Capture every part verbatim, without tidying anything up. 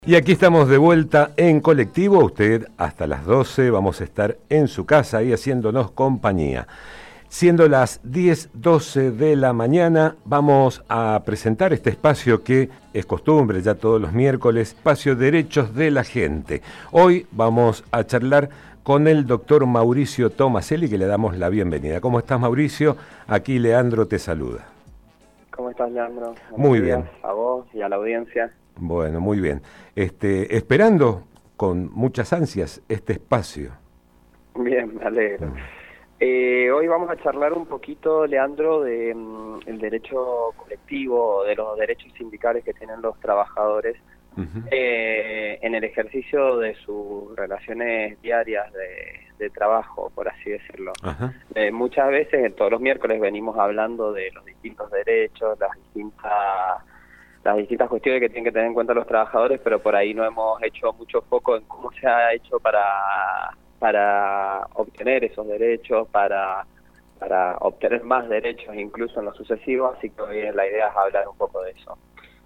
Y aquí estamos de vuelta en colectivo. Usted hasta las doce vamos a estar en su casa y haciéndonos compañía. Siendo las diez doce de la mañana, vamos a presentar este espacio que es costumbre ya todos los miércoles, espacio Derechos de la Gente. Hoy vamos a charlar con el doctor Mauricio Tomaselli, que le damos la bienvenida. ¿Cómo estás, Mauricio? Aquí Leandro te saluda. ¿Cómo estás, Leandro? Buenos Muy días bien. A vos y a la audiencia. Bueno, muy bien. Este, esperando con muchas ansias este espacio. Bien, me alegro. Mm. Eh, hoy vamos a charlar un poquito, Leandro, de um, el derecho colectivo, de los derechos sindicales que tienen los trabajadores uh-huh. eh, en el ejercicio de sus relaciones diarias de, de trabajo, por así decirlo. Uh-huh. Eh, muchas veces, todos los miércoles, venimos hablando de los distintos derechos, las distintas... las distintas cuestiones que tienen que tener en cuenta los trabajadores, pero por ahí no hemos hecho mucho foco en cómo se ha hecho para para obtener esos derechos, para para obtener más derechos incluso en lo sucesivo, así que hoy la idea es hablar un poco de eso.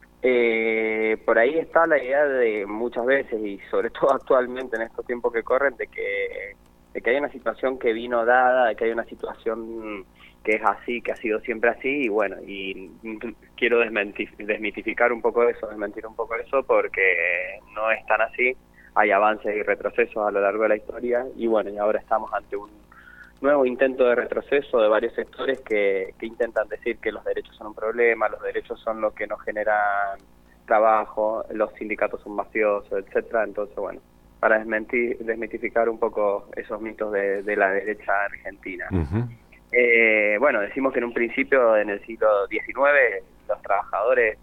Eh, por ahí está la idea de muchas veces, y sobre todo actualmente en estos tiempos que corren, de que, de que hay una situación que vino dada, de que hay una situación que es así, que ha sido siempre así, y bueno, y quiero desmitificar un poco eso, desmentir un poco eso, porque no es tan así, hay avances y retrocesos a lo largo de la historia, y bueno, y ahora estamos ante un nuevo intento de retroceso de varios sectores que, que intentan decir que los derechos son un problema, los derechos son los que nos generan trabajo, los sindicatos son mafiosos, etcétera. Entonces, bueno, para desmentir, desmitificar un poco esos mitos de, de la derecha argentina. Uh-huh. Eh, bueno, decimos que en un principio, en el siglo diecinueve, los trabajadores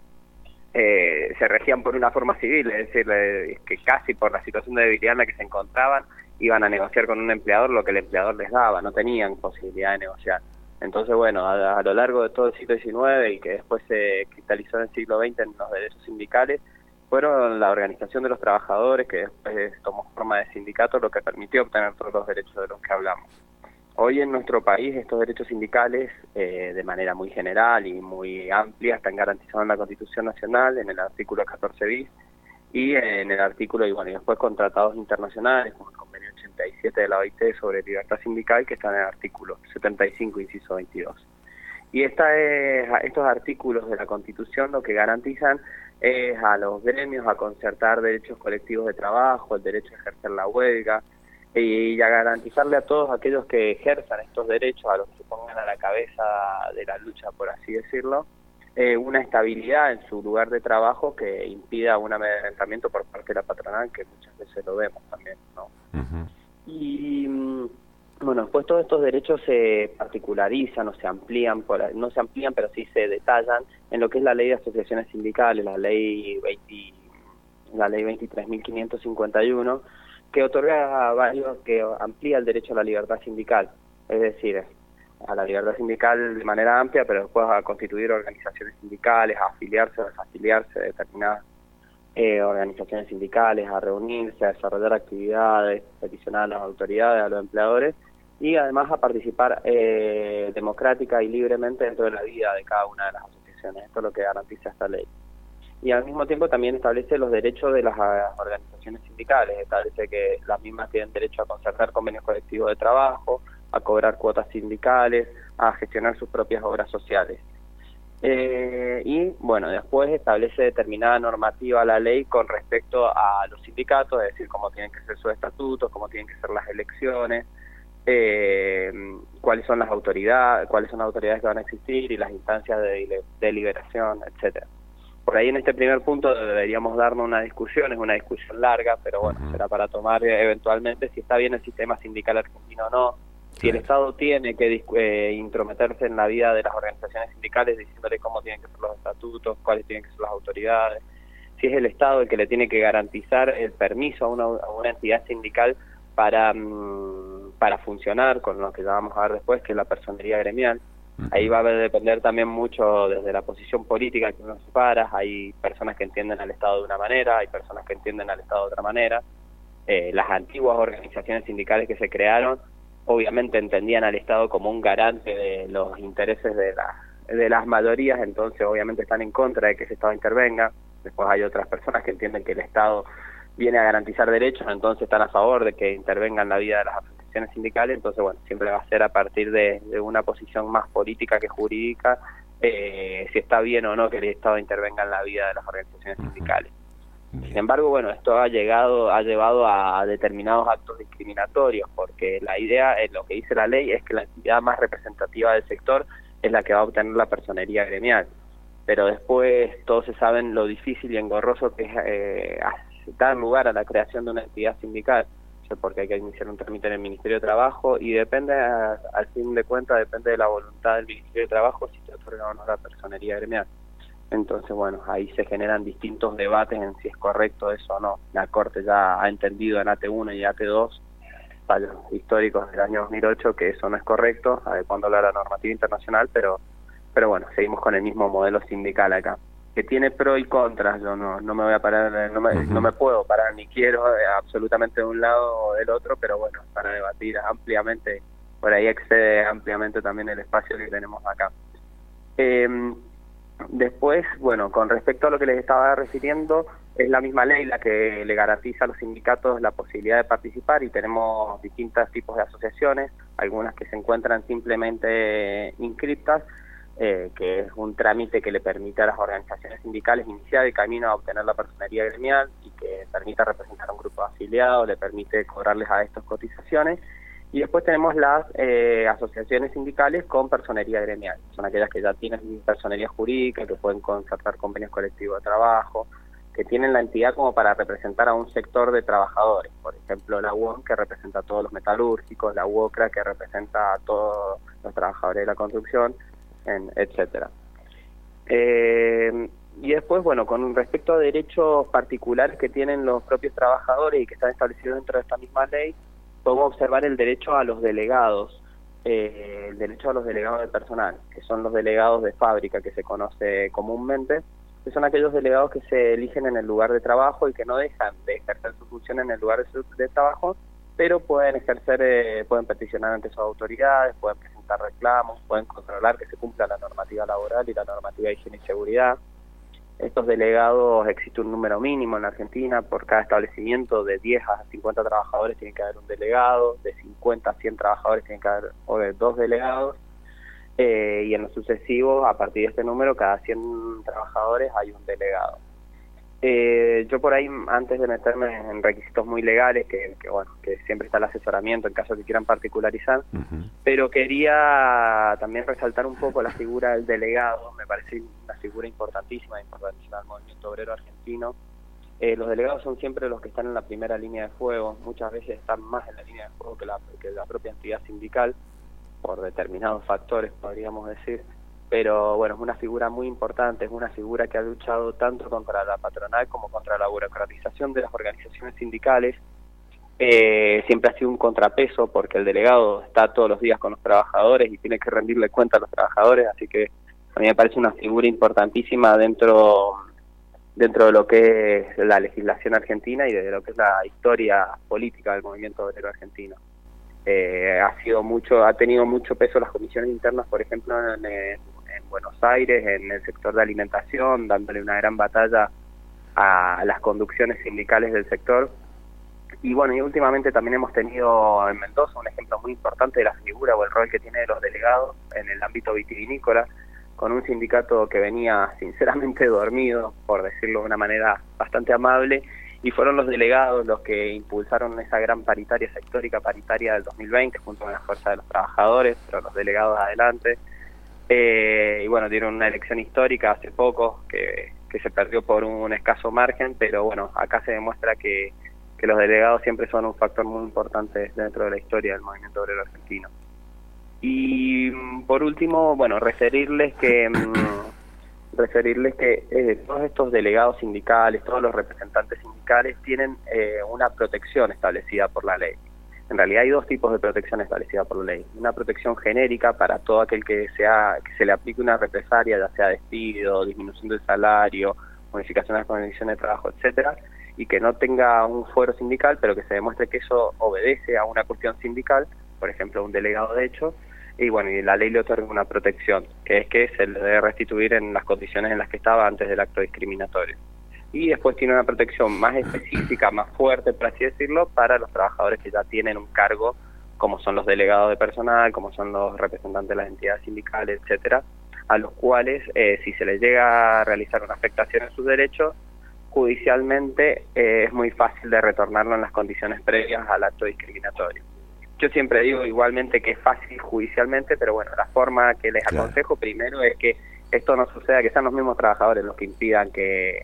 eh, se regían por una forma civil, es decir, eh, que casi por la situación de debilidad en la que se encontraban, iban a negociar con un empleador lo que el empleador les daba, no tenían posibilidad de negociar. Entonces, bueno, a, a lo largo de todo el siglo diecinueve y que después se cristalizó en el siglo veinte en los derechos sindicales, fueron la organización de los trabajadores, que después tomó forma de sindicato, lo que permitió obtener todos los derechos de los que hablamos. Hoy en nuestro país estos derechos sindicales, eh, de manera muy general y muy amplia, están garantizados en la Constitución Nacional, en el artículo catorce bis, y en el artículo, y bueno, y después con tratados internacionales, como el convenio ochenta y siete de la O I T sobre libertad sindical, que están en el artículo setenta y cinco, inciso veintidós. Y esta es, estos artículos de la Constitución lo que garantizan es a los gremios a concertar derechos colectivos de trabajo, el derecho a ejercer la huelga, y a garantizarle a todos aquellos que ejerzan estos derechos, a los que se pongan a la cabeza de la lucha, por así decirlo, eh, una estabilidad en su lugar de trabajo que impida un amedrentamiento por parte de la patronal, que muchas veces lo vemos también, ¿no? Uh-huh. Y bueno, después todos estos derechos se particularizan o se amplían, por, no se amplían, pero sí se detallan en lo que es la ley de asociaciones sindicales, la ley veinte, la ley veintitrés mil quinientos cincuenta y uno, que otorga varios, que amplía el derecho a la libertad sindical, es decir, a la libertad sindical de manera amplia, pero después a constituir organizaciones sindicales, a afiliarse o desafiliarse de determinadas eh, organizaciones sindicales, a reunirse, a desarrollar actividades, peticionar a las autoridades, a los empleadores, y además a participar eh, democrática y libremente dentro de la vida de cada una de las asociaciones. Esto es lo que garantiza esta ley. Y al mismo tiempo también establece los derechos de las organizaciones sindicales, establece que las mismas tienen derecho a concertar convenios colectivos de trabajo, a cobrar cuotas sindicales, a gestionar sus propias obras sociales. Eh, y bueno, después establece determinada normativa la ley con respecto a los sindicatos, es decir, cómo tienen que ser sus estatutos, cómo tienen que ser las elecciones, eh, cuáles son las autoridades, cuáles son las autoridades que van a existir y las instancias de deliberación, etcétera. Por ahí en este primer punto deberíamos darnos una discusión, es una discusión larga, pero bueno, uh-huh. será para tomar eventualmente si está bien el sistema sindical argentino o no, si el Estado tiene que eh, intrometerse en la vida de las organizaciones sindicales diciéndole cómo tienen que ser los estatutos, cuáles tienen que ser las autoridades, si es el Estado el que le tiene que garantizar el permiso a una, a una entidad sindical para, mmm, para funcionar, con lo que ya vamos a ver después, que es la personería gremial. Ahí va a depender también mucho desde la posición política que uno se para. Hay personas que entienden al Estado de una manera, hay personas que entienden al Estado de otra manera. Eh, las antiguas organizaciones sindicales que se crearon obviamente entendían al Estado como un garante de los intereses de, la, de las mayorías, entonces obviamente están en contra de que ese Estado intervenga. Después hay otras personas que entienden que el Estado viene a garantizar derechos, entonces están a favor de que intervenga en la vida de las organizaciones sindicales. Entonces, bueno, siempre va a ser a partir de, de una posición más política que jurídica, eh, si está bien o no que el Estado intervenga en la vida de las organizaciones sindicales. Sin embargo, bueno, esto ha llegado, ha llevado a determinados actos discriminatorios, porque la idea, eh, lo que dice la ley, es que la entidad más representativa del sector es la que va a obtener la personería gremial. Pero después todos se saben lo difícil y engorroso que es eh, dar lugar a la creación de una entidad sindical, porque hay que iniciar un trámite en el Ministerio de Trabajo y depende, a, al fin de cuentas, depende de la voluntad del Ministerio de Trabajo si te otorga o no la personería gremial. Entonces, bueno, ahí se generan distintos debates en si es correcto eso o no. La Corte ya ha entendido en A T uno y A T dos, fallos históricos del año dos mil ocho, que eso no es correcto, adecuándolo a la normativa internacional, pero pero bueno, seguimos con el mismo modelo sindical acá, que tiene pro y contras. Yo no no me voy a parar, no me, uh-huh. no me puedo parar ni quiero eh, absolutamente de un lado o del otro, pero bueno, para debatir ampliamente, por ahí excede ampliamente también el espacio que tenemos acá. Eh, Después, bueno, con respecto a lo que les estaba refiriendo, es la misma ley la que le garantiza a los sindicatos la posibilidad de participar, y tenemos distintos tipos de asociaciones, algunas que se encuentran simplemente inscriptas, eh, que es un trámite que le permite a las organizaciones sindicales iniciar el camino a obtener la personería gremial y que permite representar a un grupo de afiliados, le permite cobrarles a estos cotizaciones. Y después tenemos las eh, asociaciones sindicales con personería gremial. Son aquellas que ya tienen personería jurídica, que pueden concertar convenios colectivos de trabajo, que tienen la entidad como para representar a un sector de trabajadores. Por ejemplo, la U O M, que representa a todos los metalúrgicos, la U O C R A, que representa a todos los trabajadores de la construcción, en, etcétera. Eh, y después, bueno, con respecto a derechos particulares que tienen los propios trabajadores y que están establecidos dentro de esta misma ley, podemos observar el derecho a los delegados, eh, el derecho a los delegados de personal, que son los delegados de fábrica, que se conoce comúnmente, que son aquellos delegados que se eligen en el lugar de trabajo y que no dejan de ejercer su función en el lugar de, su, de trabajo, pero pueden ejercer, eh, pueden peticionar ante sus autoridades, pueden presentar reclamos, pueden controlar que se cumpla la normativa laboral y la normativa de higiene y seguridad. Estos delegados, existe un número mínimo en la Argentina, por cada establecimiento de diez a cincuenta trabajadores tiene que haber un delegado, de cincuenta a cien trabajadores tiene que haber o de dos delegados, eh, y en lo sucesivo, a partir de este número, cada cien trabajadores hay un delegado. Eh, yo por ahí, antes de meterme en requisitos muy legales, que, que bueno, que siempre está el asesoramiento en caso de que quieran particularizar, uh-huh. pero quería también resaltar un poco la figura del delegado. Me parece una figura importantísima, importantísima del movimiento obrero argentino. Eh, los delegados son siempre los que están en la primera línea de fuego, muchas veces están más en la línea de fuego que la, que la propia entidad sindical, por determinados factores, podríamos decir. Pero bueno, es una figura muy importante, es una figura que ha luchado tanto contra la patronal como contra la burocratización de las organizaciones sindicales. Eh, siempre ha sido un contrapeso porque el delegado está todos los días con los trabajadores y tiene que rendirle cuenta a los trabajadores, así que a mí me parece una figura importantísima dentro, dentro de lo que es la legislación argentina y de lo que es la historia política del movimiento obrero argentino. Eh, ha sido mucho, ha tenido mucho peso las comisiones internas, por ejemplo, en, en, en Buenos Aires, en el sector de alimentación, dándole una gran batalla a las conducciones sindicales del sector. Y bueno, y últimamente también hemos tenido en Mendoza un ejemplo muy importante de la figura o el rol que tiene los delegados en el ámbito vitivinícola, con un sindicato que venía sinceramente dormido, por decirlo de una manera bastante amable, y fueron los delegados los que impulsaron esa gran paritaria, esa histórica paritaria del dos mil veinte, junto con la Fuerza de los Trabajadores, pero los delegados adelante. Eh, y bueno, dieron una elección histórica hace poco, que, que se perdió por un escaso margen, pero bueno, acá se demuestra que, que los delegados siempre son un factor muy importante dentro de la historia del movimiento obrero argentino. Y por último, bueno, referirles que... referirles que eh, todos estos delegados sindicales, todos los representantes sindicales tienen eh, una protección establecida por la ley. En realidad hay dos tipos de protección establecida por la ley. Una protección genérica para todo aquel que, sea, que se le aplique una represalia, ya sea despido, disminución del salario, modificación de las condiciones de trabajo, etcétera, y que no tenga un fuero sindical, pero que se demuestre que eso obedece a una cuestión sindical, por ejemplo, un delegado de hecho. Y bueno, y la ley le otorga una protección, que es que se le debe restituir en las condiciones en las que estaba antes del acto discriminatorio. y después tiene una protección más específica, más fuerte, por así decirlo, para los trabajadores que ya tienen un cargo, como son los delegados de personal, como son los representantes de las entidades sindicales, etcétera, a los cuales, eh, si se les llega a realizar una afectación en sus derechos, judicialmente eh, es muy fácil de retornarlo en las condiciones previas al acto discriminatorio. Yo siempre digo igualmente que es fácil judicialmente, pero bueno, la forma que les Claro. aconsejo primero es que esto no suceda, que sean los mismos trabajadores los que impidan que,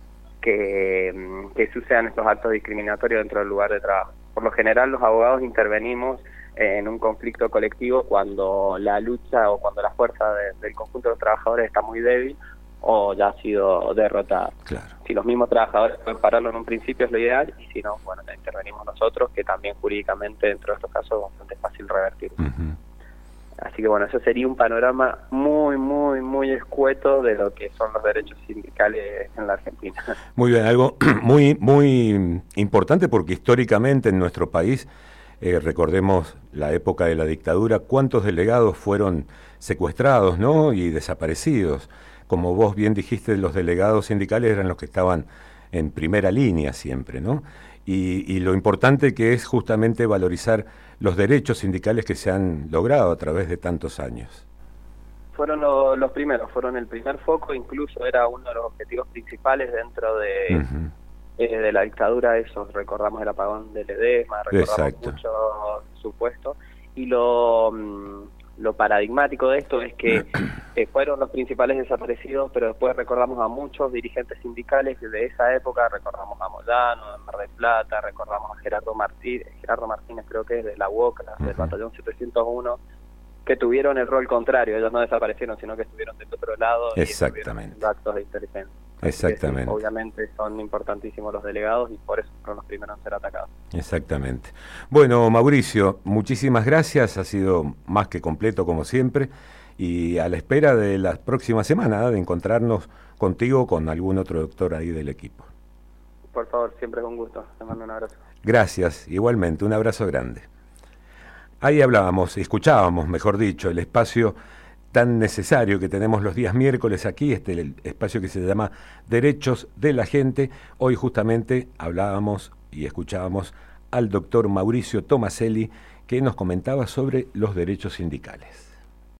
que, que sucedan estos actos discriminatorios dentro del lugar de trabajo. Por lo general los abogados intervenimos en un conflicto colectivo cuando la lucha o cuando la fuerza de, del conjunto de los trabajadores está muy débil o ya ha sido derrotada. Claro. Si los mismos trabajadores pueden pararlo en un principio es lo ideal, y si no, bueno, ya intervenimos nosotros, que también jurídicamente dentro de estos casos es bastante fácil revertir. Uh-huh. Así que bueno, eso sería un panorama muy, muy, muy escueto de lo que son los derechos sindicales en la Argentina. Muy bien, algo muy, muy importante porque históricamente en nuestro país, eh, recordemos la época de la dictadura, cuántos delegados fueron secuestrados, ¿no? Y desaparecidos. Como vos bien dijiste, los delegados sindicales eran los que estaban en primera línea siempre, ¿no? Y, y lo importante que es justamente valorizar los derechos sindicales que se han logrado a través de tantos años. Fueron lo, los primeros, fueron el primer foco, incluso era uno de los objetivos principales dentro de, Uh-huh. eh, de la dictadura, eso, recordamos el apagón de Ledesma, recordamos Exacto. mucho su puesto, y lo... Mmm, lo paradigmático de esto es que eh, fueron los principales desaparecidos, pero después recordamos a muchos dirigentes sindicales de esa época, recordamos a Moyano, de Mar del Plata, recordamos a Gerardo Martínez, Gerardo Martínez creo que es de la U O C A, uh-huh. del batallón setecientos uno, que tuvieron el rol contrario, ellos no desaparecieron, sino que estuvieron del otro lado y estuvieron haciendo actos de inteligencia. Exactamente. Sí, obviamente son importantísimos los delegados y por eso fueron los primeros en ser atacados. Exactamente. Bueno, Mauricio, muchísimas gracias, ha sido más que completo como siempre y a la espera de la próxima semana de encontrarnos contigo con algún otro doctor ahí del equipo. Por favor, siempre es un gusto, te mando un abrazo. Gracias, igualmente, un abrazo grande. Ahí hablábamos, escuchábamos, mejor dicho, el espacio tan necesario que tenemos los días miércoles aquí, este el espacio que se llama Derechos de la Gente. Hoy justamente hablábamos y escuchábamos al doctor Mauricio Tomaselli, que nos comentaba sobre los derechos sindicales.